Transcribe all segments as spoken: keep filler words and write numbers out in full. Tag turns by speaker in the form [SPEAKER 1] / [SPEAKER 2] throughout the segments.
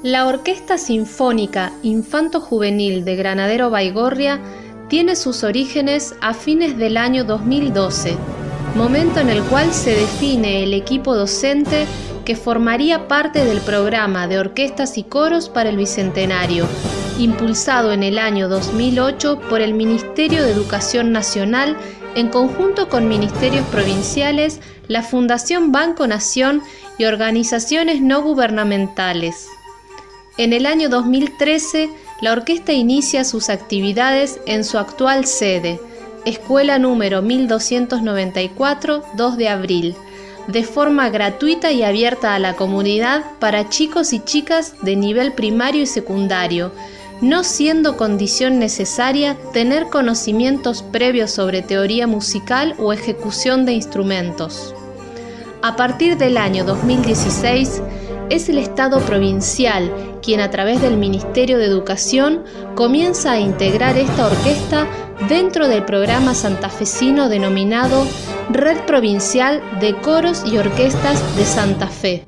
[SPEAKER 1] La Orquesta Sinfónica Infanto-Juvenil de Granadero Baigorria tiene sus orígenes a fines del año dos mil doce, momento en el cual se define el equipo docente que formaría parte del programa de orquestas y coros para el Bicentenario, impulsado en el año dos mil ocho por el Ministerio de Educación Nacional en conjunto con ministerios provinciales, la Fundación Banco Nación y organizaciones no gubernamentales. En el año dos mil trece, la orquesta inicia sus actividades en su actual sede, Escuela número mil doscientos noventa y cuatro, dos de abril, de forma gratuita y abierta a la comunidad para chicos y chicas de nivel primario y secundario, no siendo condición necesaria tener conocimientos previos sobre teoría musical o ejecución de instrumentos. A partir del año dos mil dieciséis, es el Estado provincial quien a través del Ministerio de Educación comienza a integrar esta orquesta dentro del programa santafesino denominado Red Provincial de Coros y Orquestas de Santa Fe.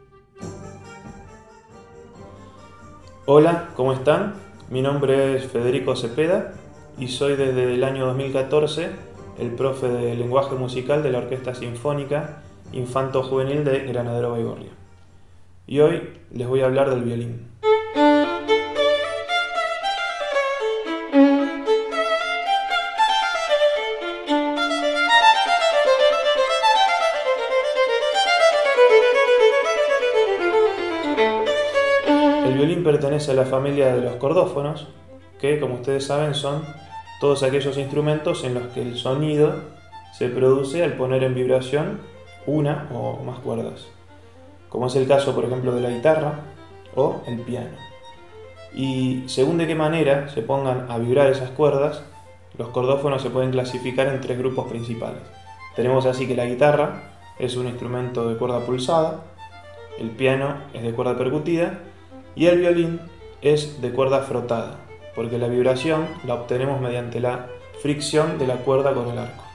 [SPEAKER 2] Hola, ¿cómo están? Mi nombre es Federico Cepeda y soy desde el año dos mil catorce el profe de lenguaje musical de la Orquesta Sinfónica Infanto-Juvenil de Granadero Baigorria. Y hoy les voy a hablar del violín. El violín pertenece a la familia de los cordófonos, que como ustedes saben son todos aquellos instrumentos en los que el sonido se produce al poner en vibración una o más cuerdas, como es el caso por ejemplo de la guitarra o el piano. Y según de qué manera se pongan a vibrar esas cuerdas, los cordófonos se pueden clasificar en tres grupos principales. Tenemos así que la guitarra es un instrumento de cuerda pulsada, el piano es de cuerda percutida y el violín es de cuerda frotada, porque la vibración la obtenemos mediante la fricción de la cuerda con el arco.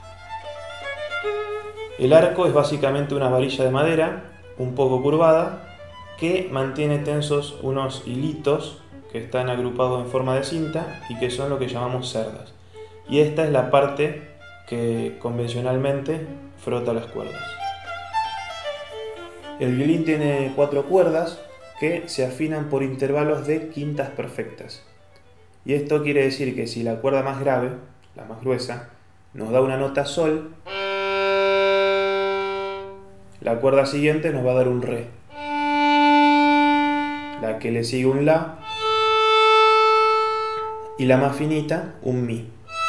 [SPEAKER 2] El arco es básicamente una varilla de madera un poco curvada que mantiene tensos unos hilitos que están agrupados en forma de cinta y que son lo que llamamos cerdas. Y esta es la parte que convencionalmente frota las cuerdas. El violín tiene cuatro cuerdas que se afinan por intervalos de quintas perfectas. Y esto quiere decir que si la cuerda más grave, la más gruesa, nos da una nota sol, la cuerda siguiente nos va a dar un re, la que le sigue un la y la más finita un mi.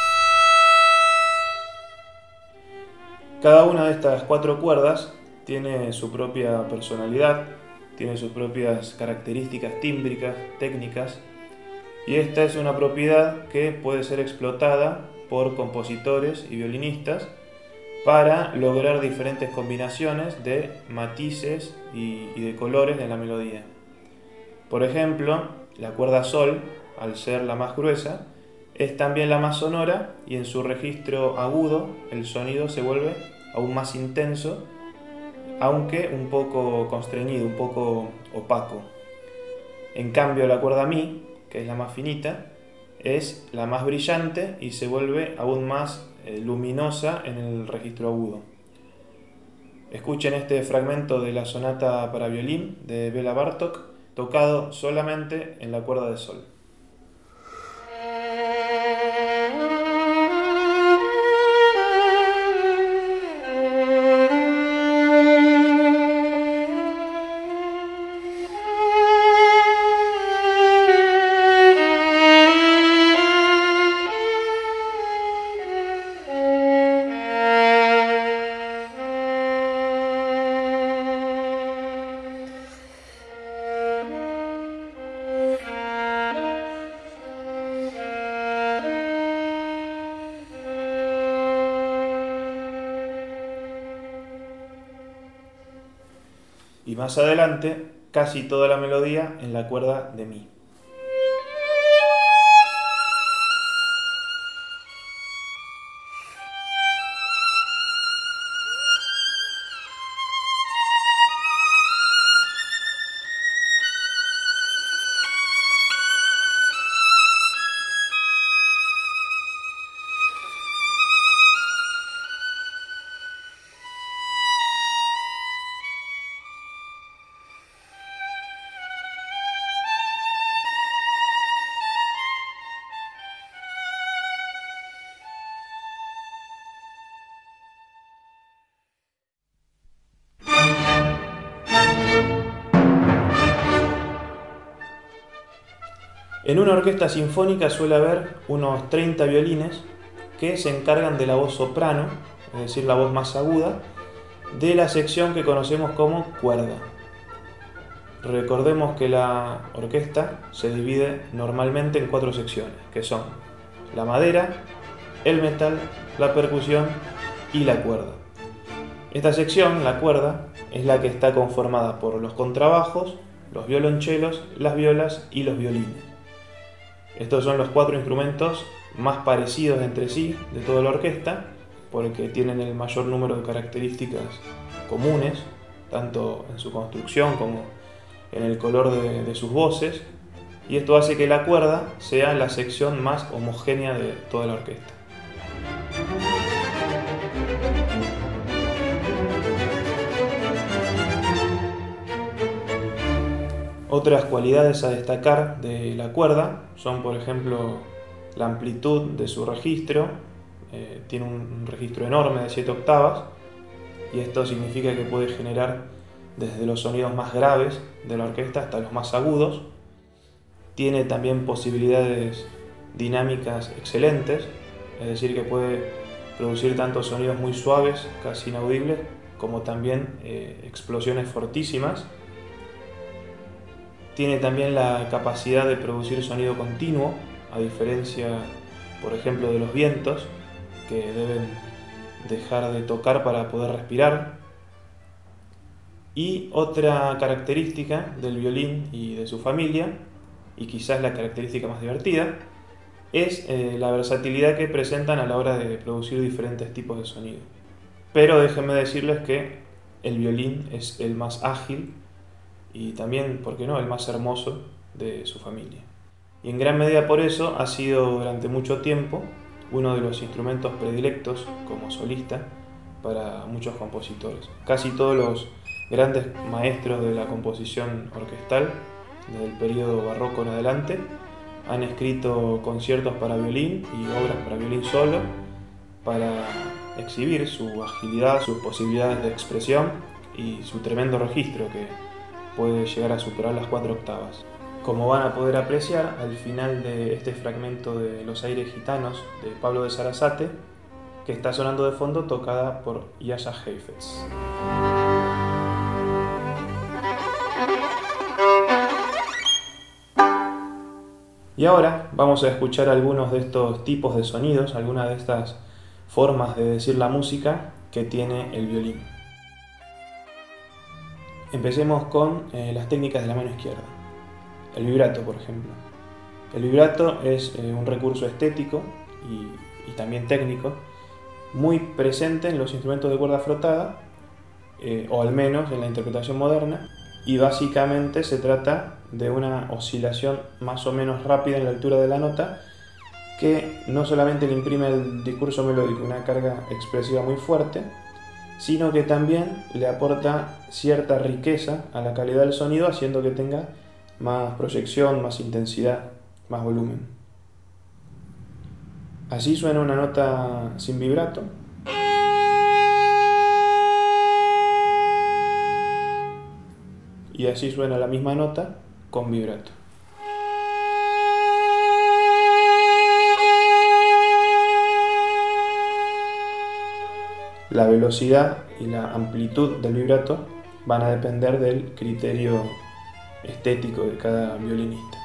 [SPEAKER 2] Cada una de estas cuatro cuerdas tiene su propia personalidad, tiene sus propias características tímbricas, técnicas, y esta es una propiedad que puede ser explotada por compositores y violinistas para lograr diferentes combinaciones de matices y, y de colores en la melodía. Por ejemplo, la cuerda sol, al ser la más gruesa, es también la más sonora y en su registro agudo el sonido se vuelve aún más intenso, aunque un poco constreñido, un poco opaco. En cambio, la cuerda mi, que es la más finita, es la más brillante y se vuelve aún más eh, luminosa en el registro agudo. Escuchen este fragmento de la sonata para violín de Béla Bartók, tocado solamente en la cuerda de sol. Y más adelante, casi toda la melodía en la cuerda de mi. En una orquesta sinfónica suele haber unos treinta violines que se encargan de la voz soprano, es decir, la voz más aguda, de la sección que conocemos como cuerda. Recordemos que la orquesta se divide normalmente en cuatro secciones, que son la madera, el metal, la percusión y la cuerda. Esta sección, la cuerda, es la que está conformada por los contrabajos, los violonchelos, las violas y los violines. Estos son los cuatro instrumentos más parecidos entre sí de toda la orquesta, porque tienen el mayor número de características comunes, tanto en su construcción como en el color de, de sus voces, y esto hace que la cuerda sea la sección más homogénea de toda la orquesta. Otras cualidades a destacar de la cuerda son, por ejemplo, la amplitud de su registro. Eh, tiene un registro enorme de siete octavas, y esto significa que puede generar desde los sonidos más graves de la orquesta hasta los más agudos. Tiene también posibilidades dinámicas excelentes, es decir, que puede producir tanto sonidos muy suaves, casi inaudibles, como también eh, explosiones fortísimas. Tiene también la capacidad de producir sonido continuo, a diferencia, por ejemplo, de los vientos, que deben dejar de tocar para poder respirar. Y otra característica del violín y de su familia, y quizás la característica más divertida, es eh, la versatilidad que presentan a la hora de producir diferentes tipos de sonido. Pero déjenme decirles que el violín es el más ágil y también, ¿por qué no?, el más hermoso de su familia. Y en gran medida por eso ha sido durante mucho tiempo uno de los instrumentos predilectos como solista para muchos compositores. Casi todos los grandes maestros de la composición orquestal, desde el periodo barroco en adelante, han escrito conciertos para violín y obras para violín solo para exhibir su agilidad, sus posibilidades de expresión y su tremendo registro que puede llegar a superar las cuatro octavas. Como van a poder apreciar al final de este fragmento de Los aires gitanos de Pablo de Sarasate, que está sonando de fondo, tocada por Jascha Heifetz. Y ahora vamos a escuchar algunos de estos tipos de sonidos, algunas de estas formas de decir la música que tiene el violín. Empecemos con eh, las técnicas de la mano izquierda. El vibrato, por ejemplo. El vibrato es eh, un recurso estético y, y también técnico muy presente en los instrumentos de cuerda frotada, eh, o al menos en la interpretación moderna, y básicamente se trata de una oscilación más o menos rápida en la altura de la nota que no solamente le imprime al discurso melódico una carga expresiva muy fuerte, sino que también le aporta cierta riqueza a la calidad del sonido, haciendo que tenga más proyección, más intensidad, más volumen. Así suena una nota sin vibrato. Y así suena la misma nota con vibrato. La velocidad y la amplitud del vibrato van a depender del criterio estético de cada violinista.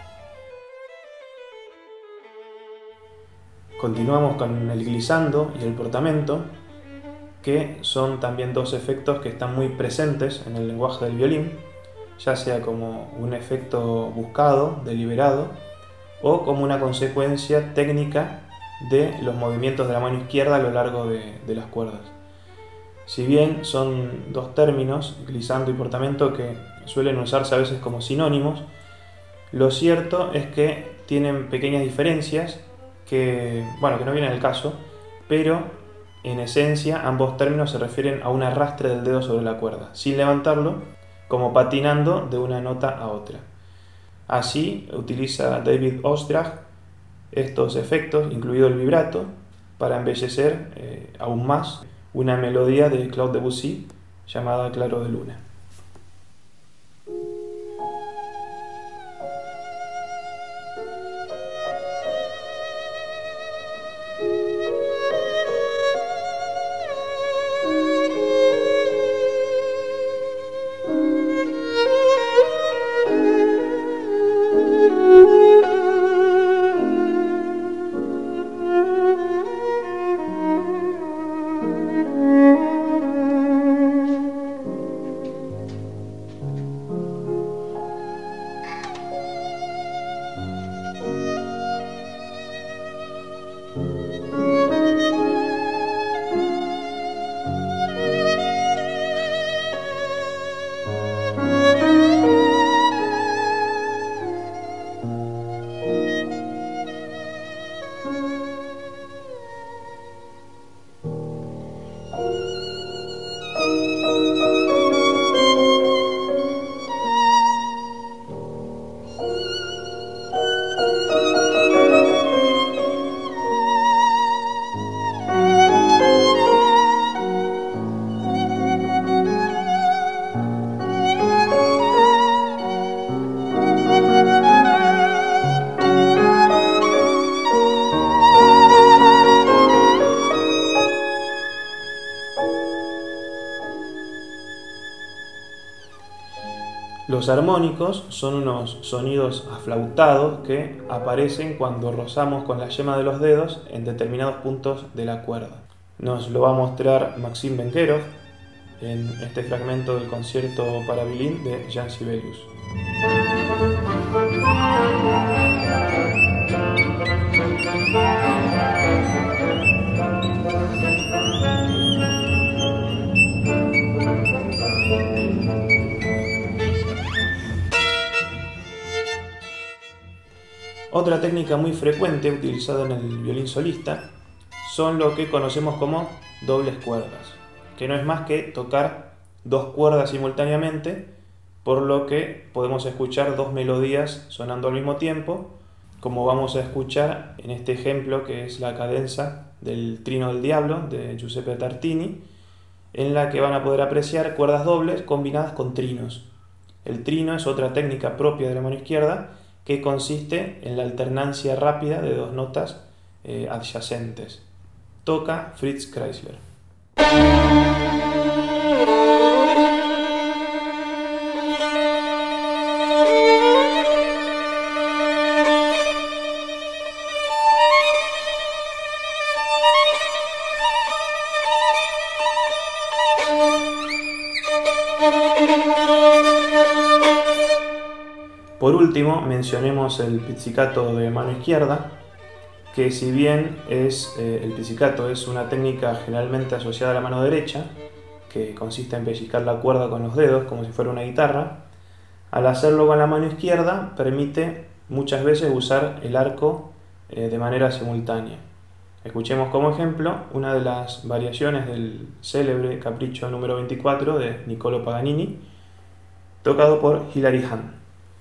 [SPEAKER 2] Continuamos con el glissando y el portamento, que son también dos efectos que están muy presentes en el lenguaje del violín, ya sea como un efecto buscado, deliberado, o como una consecuencia técnica de los movimientos de la mano izquierda a lo largo de, de las cuerdas. Si bien son dos términos, glissando y portamento, que suelen usarse a veces como sinónimos, lo cierto es que tienen pequeñas diferencias que, bueno, que no vienen al caso, pero en esencia ambos términos se refieren a un arrastre del dedo sobre la cuerda, sin levantarlo, como patinando de una nota a otra. Así utiliza David Ostrach estos efectos, incluido el vibrato, para embellecer eh, aún más una melodía de Claude Debussy llamada Claro de Luna. Los armónicos son unos sonidos aflautados que aparecen cuando rozamos con la yema de los dedos en determinados puntos de la cuerda. Nos lo va a mostrar Maxim Venkerov en este fragmento del concierto para violín de Jean Sibelius. Otra técnica muy frecuente utilizada en el violín solista son lo que conocemos como dobles cuerdas, que no es más que tocar dos cuerdas simultáneamente, por lo que podemos escuchar dos melodías sonando al mismo tiempo, como vamos a escuchar en este ejemplo que es la cadenza del Trino del Diablo de Giuseppe Tartini, en la que van a poder apreciar cuerdas dobles combinadas con trinos. El trino es otra técnica propia de la mano izquierda que consiste en la alternancia rápida de dos notas eh, adyacentes. Toca Fritz Kreisler. Por último, mencionemos el pizzicato de mano izquierda, que si bien es, eh, el pizzicato es una técnica generalmente asociada a la mano derecha, que consiste en pellizcar la cuerda con los dedos como si fuera una guitarra, al hacerlo con la mano izquierda permite muchas veces usar el arco eh, de manera simultánea. Escuchemos como ejemplo una de las variaciones del célebre capricho número veinticuatro de Niccolò Paganini, tocado por Hilary Hahn.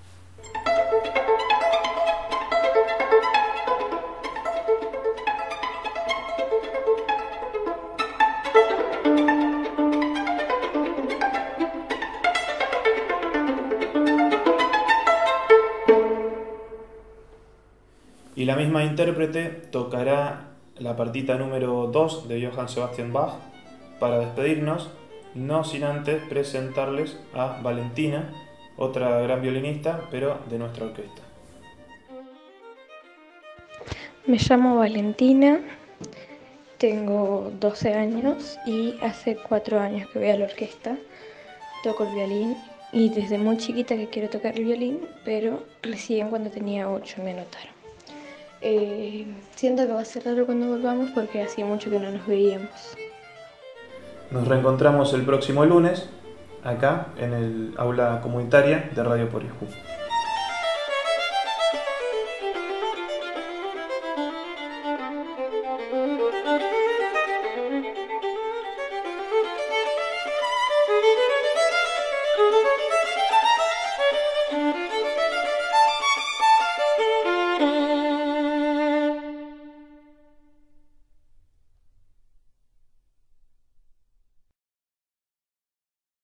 [SPEAKER 2] Y la misma intérprete tocará la partita número dos de Johann Sebastian Bach para despedirnos, no sin antes presentarles a Valentina, otra gran violinista, pero de nuestra orquesta.
[SPEAKER 3] Me llamo Valentina, tengo doce años y hace cuatro años que voy a la orquesta, toco el violín y desde muy chiquita que quiero tocar el violín, pero recién cuando tenía ocho me anotaron. Eh, siento que va a ser raro cuando volvamos porque hacía mucho que no nos veíamos.
[SPEAKER 2] Nos reencontramos el próximo lunes, acá en el aula comunitaria de Radio Por Yahoo.